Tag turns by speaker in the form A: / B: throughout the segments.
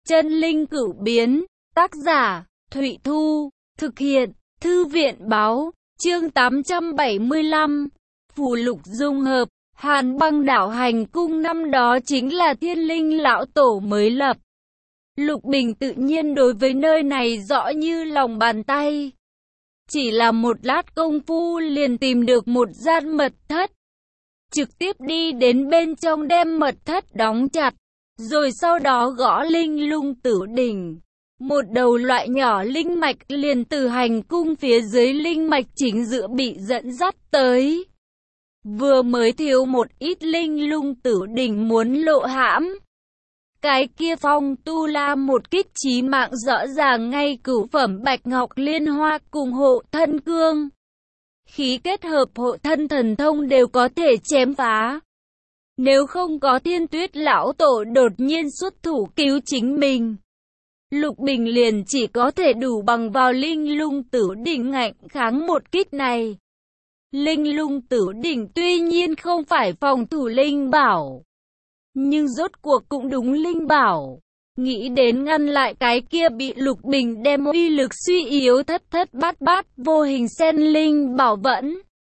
A: Chân linh cửu biến, tác giả, Thụy Thu, thực hiện, Thư viện Báo, chương 875, phù lục dung hợp, Hàn Băng đảo hành cung năm đó chính là Thiên Linh lão tổ mới lập. Lục Bình tự nhiên đối với nơi này rõ như lòng bàn tay. Chỉ là một lát công phu liền tìm được một gian mật thất. Trực tiếp đi đến bên trong đem mật thất đóng chặt. Rồi sau đó gõ linh lung tử đỉnh. Một đầu loại nhỏ linh mạch liền từ hành cung phía dưới linh mạch chính giữa bị dẫn dắt tới. Vừa mới thiếu một ít linh lung tử đỉnh muốn lộ hãm. Cái kia Phong Tu La một kích chí mạng rõ ràng ngay cửu phẩm bạch ngọc liên hoa cùng hộ thân cương. Khí kết hợp hộ thân thần thông đều có thể chém phá. Nếu không có Thiên Tuyết lão tổ đột nhiên xuất thủ cứu chính mình, Lục Bình liền chỉ có thể đủ bằng vào linh lung tử đỉnh ngạnh kháng một kích này. Linh lung tử đỉnh tuy nhiên không phải phòng thủ linh bảo, nhưng rốt cuộc cũng đúng linh bảo. Nghĩ đến ngăn lại cái kia bị Lục Bình đem uy lực suy yếu thất bát bát vô hình sen linh bảo vẫn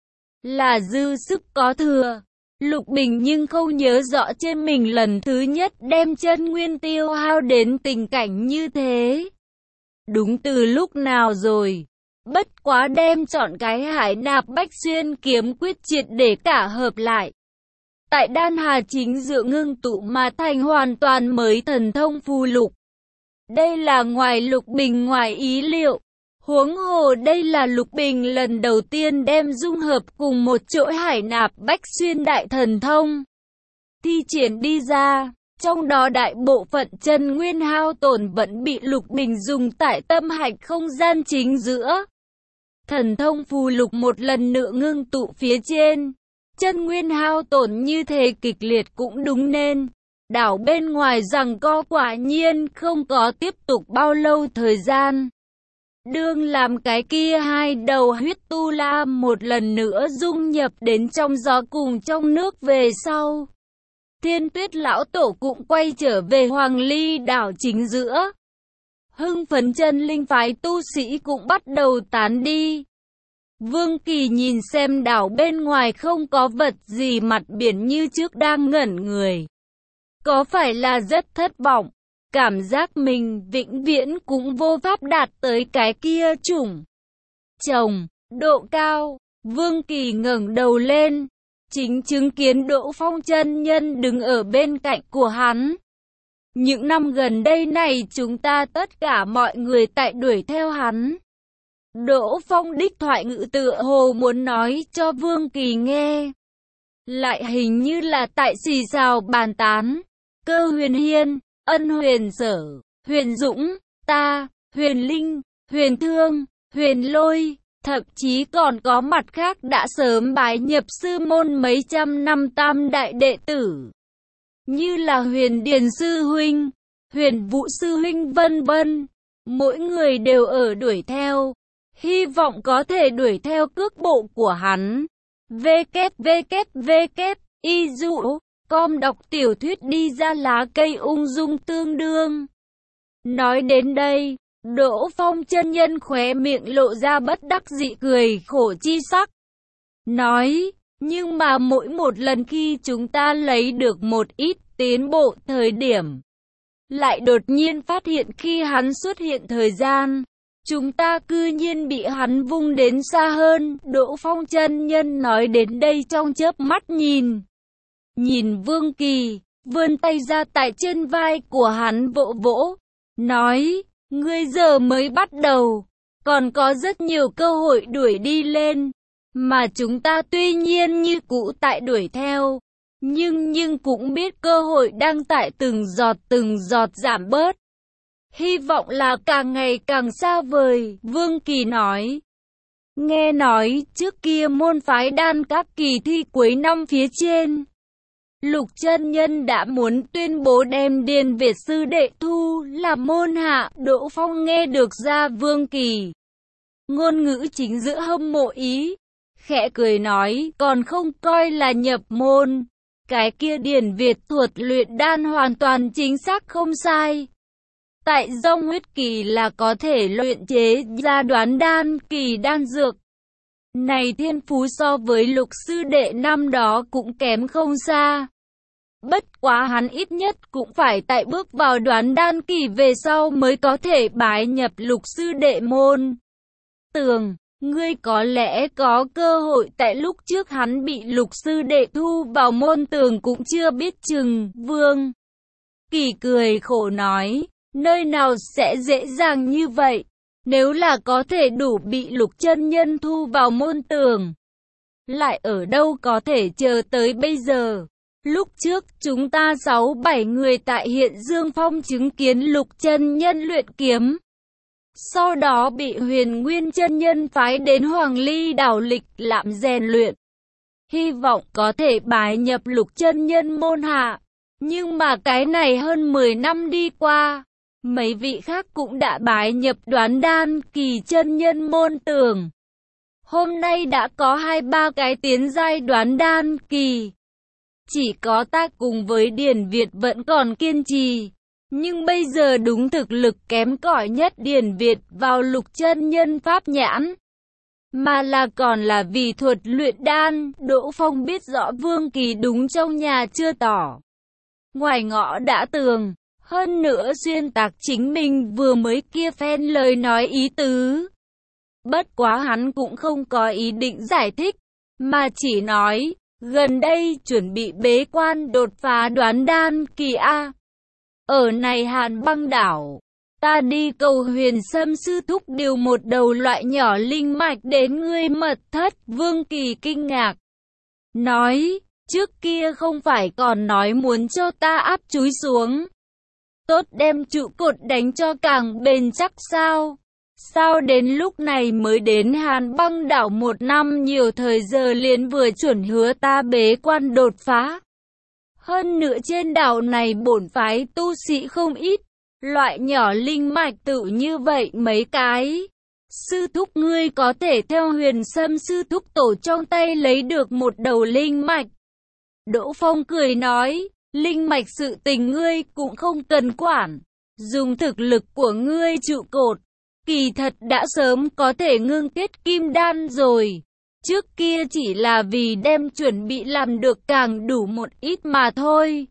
A: là dư sức có thừa. Lục Bình nhưng không nhớ rõ trên mình lần thứ nhất đem chân nguyên tiêu hao đến tình cảnh như thế. Đúng từ lúc nào rồi? Bất quá đem chọn cái Hải Nạp Bách Xuyên kiếm quyết triệt để cả hợp lại. Tại đan hà chính giữa ngưng tụ mà thành hoàn toàn mới thần thông phù lục. Đây là ngoài Lục Bình ngoài ý liệu. Huống hồ đây là Lục Bình lần đầu tiên đem dung hợp cùng một chỗ Hải Nạp Bách Xuyên đại thần thông. Thi triển đi ra, trong đó đại bộ phận chân nguyên hao tổn vẫn bị Lục Bình dùng tại tâm hạch không gian chính giữa. Thần thông phù lục một lần nữa ngưng tụ phía trên. Chân nguyên hao tổn như thế kịch liệt cũng đúng nên. Đảo bên ngoài rằng co quả nhiên không có tiếp tục bao lâu thời gian. Đương làm cái kia hai đầu huyết tu la một lần nữa dung nhập đến trong gió cùng trong nước về sau. Thiên Tuyết lão tổ cũng quay trở về Hoàng Ly đảo chính giữa. Hưng phấn chân linh phái tu sĩ cũng bắt đầu tán đi. Vương Kỳ nhìn xem đảo bên ngoài không có vật gì, mặt biển như trước đang ngẩn người. Có phải là rất thất vọng? Cảm giác mình vĩnh viễn cũng vô pháp đạt tới cái kia chủng trồng độ cao. Vương Kỳ ngẩng đầu lên, chính chứng kiến Đỗ Phong chân nhân đứng ở bên cạnh của hắn. Những năm gần đây này chúng ta tất cả mọi người tại đuổi theo hắn. Đỗ Phong đích thoại ngữ tựa hồ muốn nói cho Vương Kỳ nghe. Lại hình như là tại xì xào bàn tán. Cơ Huyền Hiên, Ân Huyền Sở, Huyền Dũng, ta, Huyền Linh, Huyền Thương, Huyền Lôi, thậm chí còn có mặt khác đã sớm bái nhập sư môn mấy trăm năm tam đại đệ tử. Như là Huyền Điền Sư Huynh, Huyền Vũ Sư Huynh vân vân. Mỗi người đều ở đuổi theo, hy vọng có thể đuổi theo cước bộ của hắn. www.idu.com đọc tiểu thuyết đi ra lá cây ung dung tương đương. Nói đến đây, Đỗ Phong chân nhân khóe miệng lộ ra bất đắc dĩ cười khổ chi sắc. Nói, nhưng mà mỗi một lần khi chúng ta lấy được một ít tiến bộ thời điểm, lại đột nhiên phát hiện khi hắn xuất hiện thời gian, chúng ta cư nhiên bị hắn vung đến xa hơn. Đỗ Phong chân nhân nói đến đây trong chớp mắt nhìn Vương Kỳ, vươn tay ra tại trên vai của hắn vỗ vỗ, nói, ngươi giờ mới bắt đầu, còn có rất nhiều cơ hội đuổi đi lên, mà chúng ta tuy nhiên như cũ tại đuổi theo, nhưng cũng biết cơ hội đang tại từng giọt giảm bớt. Hy vọng là càng ngày càng xa vời, Vương Kỳ nói. Nghe nói trước kia môn phái đan các kỳ thi cuối năm phía trên, Lục chân nhân đã muốn tuyên bố đem Điền Việt sư đệ thu làm môn hạ. Đỗ Phong nghe được ra Vương Kỳ ngôn ngữ chính giữa hâm mộ ý, khẽ cười nói, còn không coi là nhập môn. Cái kia Điền Việt thuật luyện đan hoàn toàn chính xác không sai. Tại dòng huyết kỳ là có thể luyện chế ra đoán đan kỳ đan dược. Này thiên phú so với lục sư đệ năm đó cũng kém không xa. Bất quá hắn ít nhất cũng phải tại bước vào đoán đan kỳ về sau mới có thể bái nhập lục sư đệ môn. Tường, ngươi có lẽ có cơ hội tại lúc trước hắn bị lục sư đệ thu vào môn Tường cũng chưa biết chừng. Vương Kỳ cười khổ nói, nơi nào sẽ dễ dàng như vậy, nếu là có thể đủ bị lục chân nhân thu vào môn Tường. Lại ở đâu có thể chờ tới bây giờ. Lúc trước chúng ta 6-7 người tại Hiện Dương Phong chứng kiến lục chân nhân luyện kiếm. Sau đó bị Huyền Nguyên chân nhân phái đến Hoàng Ly đảo lịch lạm rèn luyện. Hy vọng có thể bái nhập lục chân nhân môn hạ. Nhưng mà cái này hơn 10 năm đi qua, mấy vị khác cũng đã bái nhập đoán đan kỳ chân nhân môn Tường. Hôm nay đã có 2-3 cái tiến giai đoán đan kỳ. Chỉ có ta cùng với Điền Việt vẫn còn kiên trì. Nhưng bây giờ đúng thực lực kém cỏi nhất Điền Việt vào lục chân nhân pháp nhãn. Mà là còn là vì thuật luyện đan, Đỗ Phong biết rõ Vương Kỳ đúng trong nhà chưa tỏ. Ngoài ngõ đã tường, hơn nữa xuyên tạc chính mình vừa mới kia phen lời nói ý tứ. Bất quá hắn cũng không có ý định giải thích, mà chỉ nói, gần đây chuẩn bị bế quan đột phá đoán đan kỳ A. Ở này Hàn Băng đảo, ta đi cầu Huyền Sâm sư thúc điều một đầu loại nhỏ linh mạch đến ngươi mật thất. Vương Kỳ kinh ngạc, nói, trước kia không phải còn nói muốn cho ta áp chúi xuống. Tốt đem trụ cột đánh cho càng bền chắc sao? Sao đến lúc này mới đến Hàn Băng đảo 1 năm nhiều thời giờ liền vừa chuẩn hứa ta bế quan đột phá? Hơn nữa trên đảo này bổn phái tu sĩ không ít, loại nhỏ linh mạch tự như vậy mấy cái. Sư thúc ngươi có thể theo Huyền Sâm sư thúc tổ trong tay lấy được một đầu linh mạch. Đỗ Phong cười nói, linh mạch sự tình ngươi cũng không cần quản, dùng thực lực của ngươi trụ cột, kỳ thật đã sớm có thể ngưng kết kim đan rồi. Trước kia chỉ là vì đem chuẩn bị làm được càng đủ một ít mà thôi.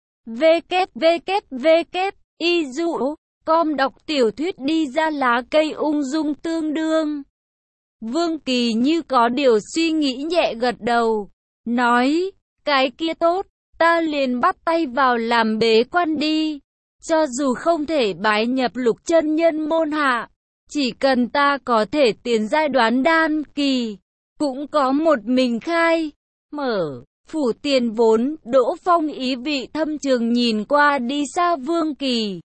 A: Y dụ, com đọc tiểu thuyết đi ra lá cây ung dung tương đương. Vương Kỳ như có điều suy nghĩ nhẹ gật đầu, nói, cái kia tốt, ta liền bắt tay vào làm bế quan đi. Cho dù không thể bái nhập lục chân nhân môn hạ, chỉ cần ta có thể tiến giai đoán đan kỳ, cũng có một mình khai, mở, phủ tiền vốn. Đỗ Phong ý vị thâm trường nhìn qua đi xa Vương Kỳ,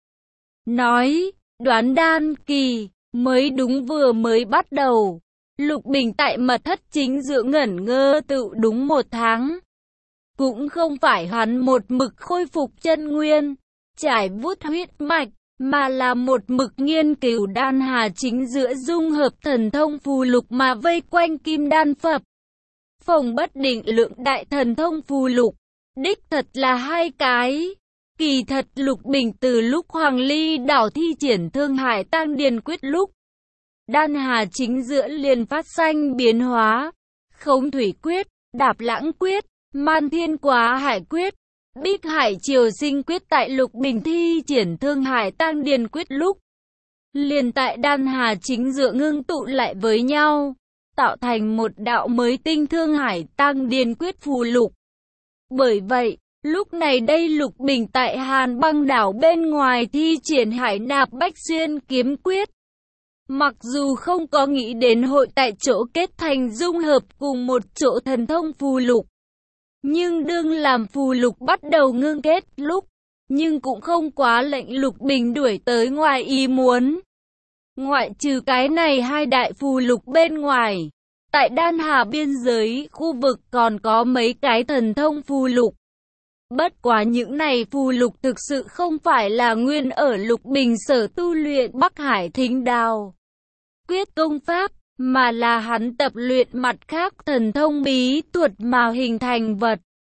A: nói, đoán đan kỳ, mới đúng vừa mới bắt đầu. Lục Bình tại mật thất chính giữa ngẩn ngơ tự đúng 1 tháng. Cũng không phải hắn một mực khôi phục chân nguyên, trải vuốt huyết mạch, mà là một mực nghiên cứu đan hà chính giữa dung hợp thần thông phù lục mà vây quanh kim đan phập. Phòng bất định lượng đại thần thông phù lục, đích thật là 2 cái. Kỳ thật Lục Bình từ lúc Hoàng Ly đảo thi triển Thương Hải Tang Điền quyết lúc, đan hà chính giữa liền phát sinh biến hóa. Khống thủy quyết, đạp lãng quyết, man thiên quá hải quyết, bích hải triều sinh quyết tại Lục Bình thi triển Thương Hải Tang Điền quyết lúc, liền tại đan hà chính giữa ngưng tụ lại với nhau, tạo thành một đạo mới tinh Thương Hải Tang Điền quyết phù lục. Bởi vậy, lúc này đây Lục Bình tại Hàn Băng đảo bên ngoài thi triển Hải Nạp Bách Xuyên kiếm quyết. Mặc dù không có nghĩ đến hội tại chỗ kết thành dung hợp cùng một chỗ thần thông phù lục, nhưng đương làm phù lục bắt đầu ngưng kết lúc, nhưng cũng không quá lệnh Lục Bình đuổi tới ngoài ý muốn. Ngoại trừ cái này 2 đại phù lục bên ngoài, tại đan hà biên giới khu vực còn có mấy cái thần thông phù lục. Bất quá những này phù lục thực sự không phải là nguyên ở Lục Bình sở tu luyện Bắc Hải Thính Đào quyết công pháp, mà là hắn tập luyện mặt khác thần thông bí thuật mà hình thành vật.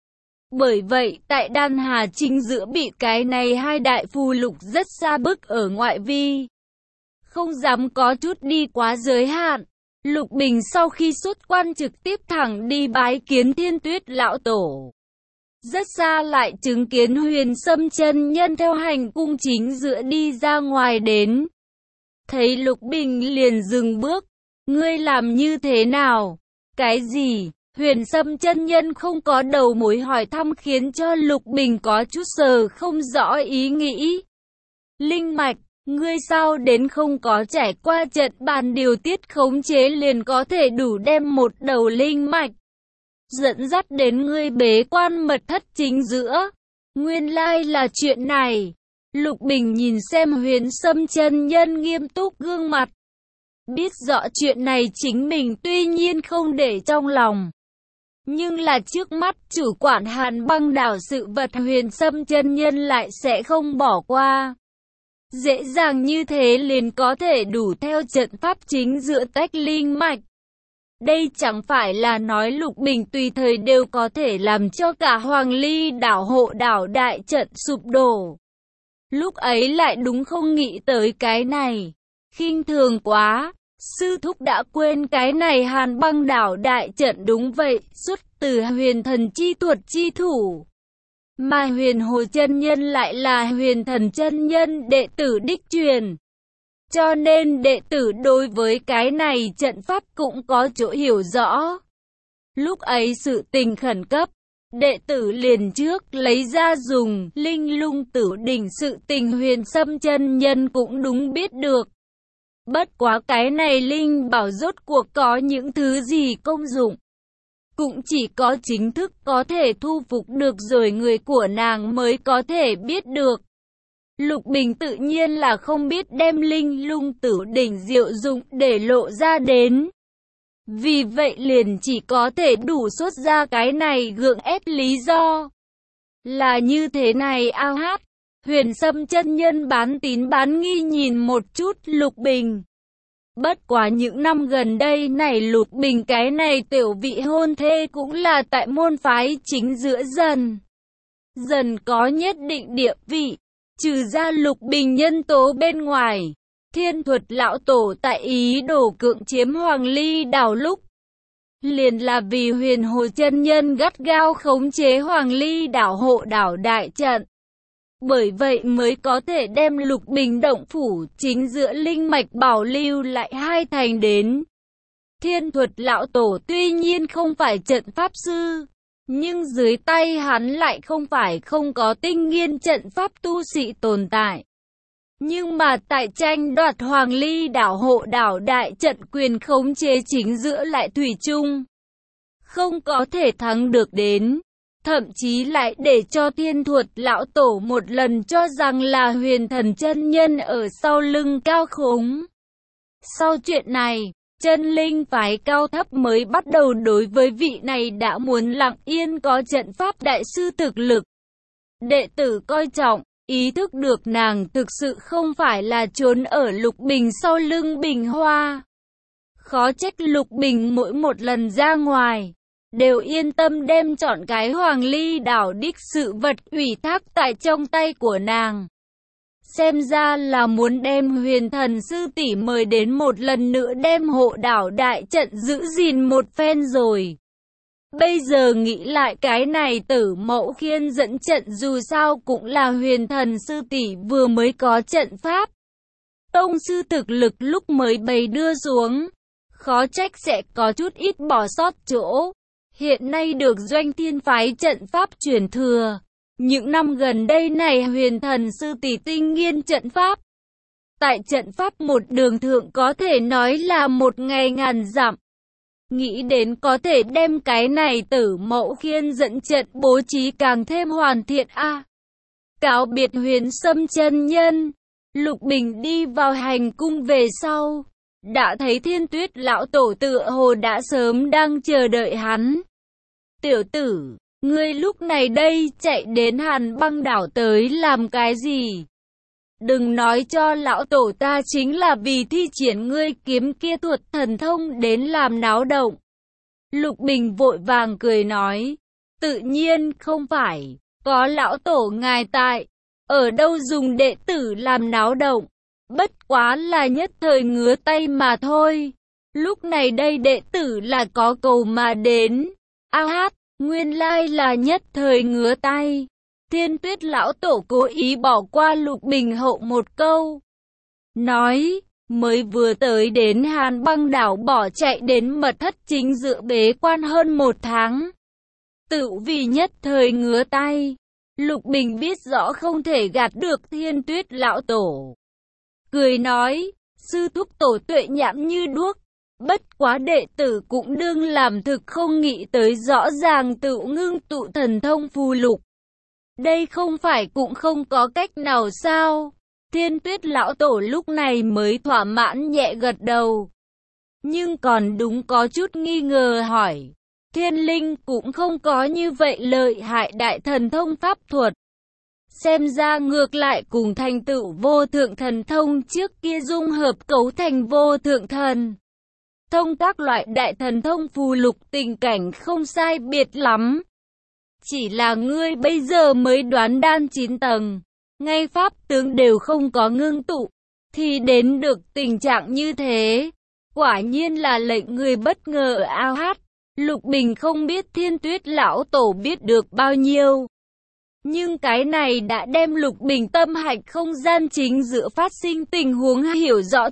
A: Bởi vậy, tại Đan Hà chính giữa bị cái này hai đại phù lục rất xa bức ở ngoại vi. Không dám có chút đi quá giới hạn. Lục Bình sau khi xuất quan trực tiếp thẳng đi bái kiến Thiên Tuyết lão tổ. Rất xa lại chứng kiến Huyền Sâm chân nhân theo hành cung chính giữa đi ra ngoài đến. Thấy Lục Bình liền dừng bước. Ngươi làm như thế nào? Cái gì? Huyền Sâm chân nhân không có đầu mối hỏi thăm khiến cho Lục Bình có chút sờ không rõ ý nghĩ. Linh mạch, ngươi sao đến không có trải qua trận bàn điều tiết khống chế liền có thể đủ đem một đầu linh mạch dẫn dắt đến ngươi bế quan mật thất chính giữa. Nguyên lai là chuyện này. Lục Bình nhìn xem Huyền Sâm chân nhân nghiêm túc gương mặt. Biết rõ chuyện này chính mình tuy nhiên không để trong lòng. Nhưng là trước mắt chủ quản Hàn Băng đảo sự vật Huyền Sâm chân nhân lại sẽ không bỏ qua. Dễ dàng như thế liền có thể đủ theo trận pháp chính giữa tách linh mạch. Đây chẳng phải là nói Lục Bình tùy thời đều có thể làm cho cả Hoàng Ly đảo hộ đảo đại trận sụp đổ. Lúc ấy lại đúng không nghĩ tới cái này. Khinh thường quá, sư thúc đã quên cái này Hàn Băng đảo đại trận đúng vậy, xuất từ huyền thần chi thuật chi thủ. Mà Huyền Hồ chân nhân lại là Huyền Thần chân nhân đệ tử đích truyền. Cho nên đệ tử đối với cái này trận pháp cũng có chỗ hiểu rõ. Lúc ấy sự tình khẩn cấp, đệ tử liền trước lấy ra dùng Linh Lung Tử Đỉnh, sự tình Huyền Sâm chân nhân cũng đúng biết được. Bất quá cái này linh bảo rốt cuộc có những thứ gì công dụng. Cũng chỉ có chính thức có thể thu phục được rồi người của nàng mới có thể biết được. Lục Bình tự nhiên là không biết đem Linh Lung Tử Đỉnh diệu dụng để lộ ra đến. Vì vậy liền chỉ có thể đủ xuất ra cái này gượng ép lý do. Là như thế này ao hát. Huyền Sâm chân nhân bán tín bán nghi nhìn một chút Lục Bình. Bất quá những năm gần đây này Lục Bình cái này tiểu vị hôn thê cũng là tại môn phái chính giữa dần có nhất định địa vị. Trừ ra Lục Bình nhân tố bên ngoài, Thiên Thuật lão tổ tại ý đồ cưỡng chiếm Hoàng Ly đảo lúc liền là vì Huyền Hồ chân nhân gắt gao khống chế Hoàng Ly đảo hộ đảo đại trận. Bởi vậy mới có thể đem Lục Bình động phủ chính giữa linh mạch bảo lưu lại hai thành đến. Thiên Thuật lão tổ tuy nhiên không phải trận pháp sư, nhưng dưới tay hắn lại không phải không có tinh nghiên trận pháp tu sĩ tồn tại. Nhưng mà tại tranh đoạt Hoàng Ly đảo hộ đảo đại trận quyền khống chế chính giữa lại thủy chung không có thể thắng được đến. Thậm chí lại để cho Thiên Thuật lão tổ một lần cho rằng là Huyền Thần chân nhân ở sau lưng cao khống. Sau chuyện này, chân linh phái cao thấp mới bắt đầu đối với vị này đã muốn lặng yên có trận pháp đại sư thực lực. Đệ tử coi trọng, ý thức được nàng thực sự không phải là trốn ở Lục Bình sau lưng Bình Hoa. Khó trách Lục Bình mỗi một lần ra ngoài đều yên tâm đem chọn cái Hoàng Ly đảo đích sự vật ủy thác tại trong tay của nàng. Xem ra là muốn đem Huyền Thần sư tỷ mời đến một lần nữa đem hộ đảo đại trận giữ gìn một phen rồi. Bây giờ nghĩ lại cái này Tử Mẫu Khiên dẫn trận dù sao cũng là Huyền Thần sư tỷ vừa mới có trận pháp. Tông sư thực lực lúc mới bày đưa xuống, khó trách sẽ có chút ít bỏ sót chỗ. Hiện nay được Doanh Thiên phái trận pháp truyền thừa. Những năm gần đây này Huyền Thần sư tỷ tinh nghiên trận pháp. Tại trận pháp một đường thượng có thể nói là một ngày ngàn dặm. Nghĩ đến có thể đem cái này Tử Mẫu Khiên dẫn trận bố trí càng thêm hoàn thiện a. Cáo biệt Huyền Sâm chân nhân, Lục Bình đi vào hành cung về sau, đã thấy Thiên Tuyết lão tổ tựa hồ đã sớm đang chờ đợi hắn. Tiểu tử, ngươi lúc này đây chạy đến Hàn Băng đảo tới làm cái gì? Đừng nói cho lão tổ ta chính là vì thi triển ngươi kiếm kia thuật thần thông đến làm náo động. Lục Bình vội vàng cười nói. Tự nhiên không phải, có lão tổ ngài tại, ở đâu dùng đệ tử làm náo động, bất quá là nhất thời ngứa tay mà thôi. Lúc này đây đệ tử là có cầu mà đến. A hát, nguyên lai là nhất thời ngứa tay. Thiên Tuyết lão tổ cố ý bỏ qua Lục Bình hậu một câu. Nói, mới vừa tới đến Hàn Băng đảo bỏ chạy đến mật thất chính giữa bế quan hơn 1 tháng. Tự vì nhất thời ngứa tay. Lục Bình biết rõ không thể gạt được Thiên Tuyết lão tổ. Cười nói, sư thúc tổ tuệ nhãn như đuốc. Bất quá đệ tử cũng đương làm thực không nghĩ tới rõ ràng tự ngưng tụ thần thông phù lục. Đây không phải cũng không có cách nào sao? Thiên Tuyết lão tổ lúc này mới thỏa mãn nhẹ gật đầu. Nhưng còn đúng có chút nghi ngờ hỏi. Thiên linh cũng không có như vậy lợi hại đại thần thông pháp thuật. Xem ra ngược lại cùng thành tựu vô thượng thần thông trước kia dung hợp cấu thành vô thượng thần thông các loại đại thần thông phù lục tình cảnh không sai biệt lắm. Chỉ là ngươi bây giờ mới đoán đan 9 tầng, ngay pháp tướng đều không có ngưng tụ, thì đến được tình trạng như thế. Quả nhiên là lệnh người bất ngờ ao hát. Lục Bình không biết Thiên Tuyết lão tổ biết được bao nhiêu. Nhưng cái này đã đem Lục Bình tâm hạch không gian chính giữa phát sinh tình huống hiểu rõ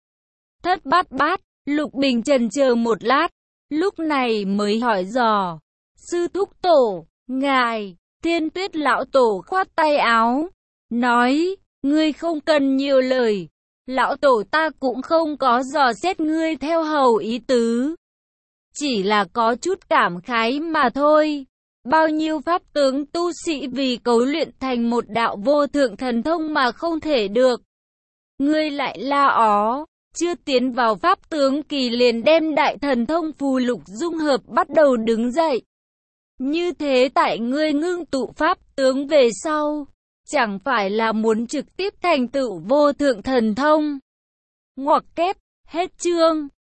A: thất bát bát. Lục Bình chần chờ một lát, lúc này mới hỏi dò. Sư thúc tổ, ngài, Thiên Tuyết lão tổ khoát tay áo, nói, ngươi không cần nhiều lời, lão tổ ta cũng không có dò xét ngươi theo hầu ý tứ. Chỉ là có chút cảm khái mà thôi. Bao nhiêu pháp tướng tu sĩ vì cấu luyện thành một đạo vô thượng thần thông mà không thể được. Ngươi lại la ó, chưa tiến vào pháp tướng kỳ liền đem đại thần thông phù lục dung hợp bắt đầu đứng dậy. Như thế tại ngươi ngưng tụ pháp tướng về sau, chẳng phải là muốn trực tiếp thành tựu vô thượng thần thông. Ngoặc kép, hết chương.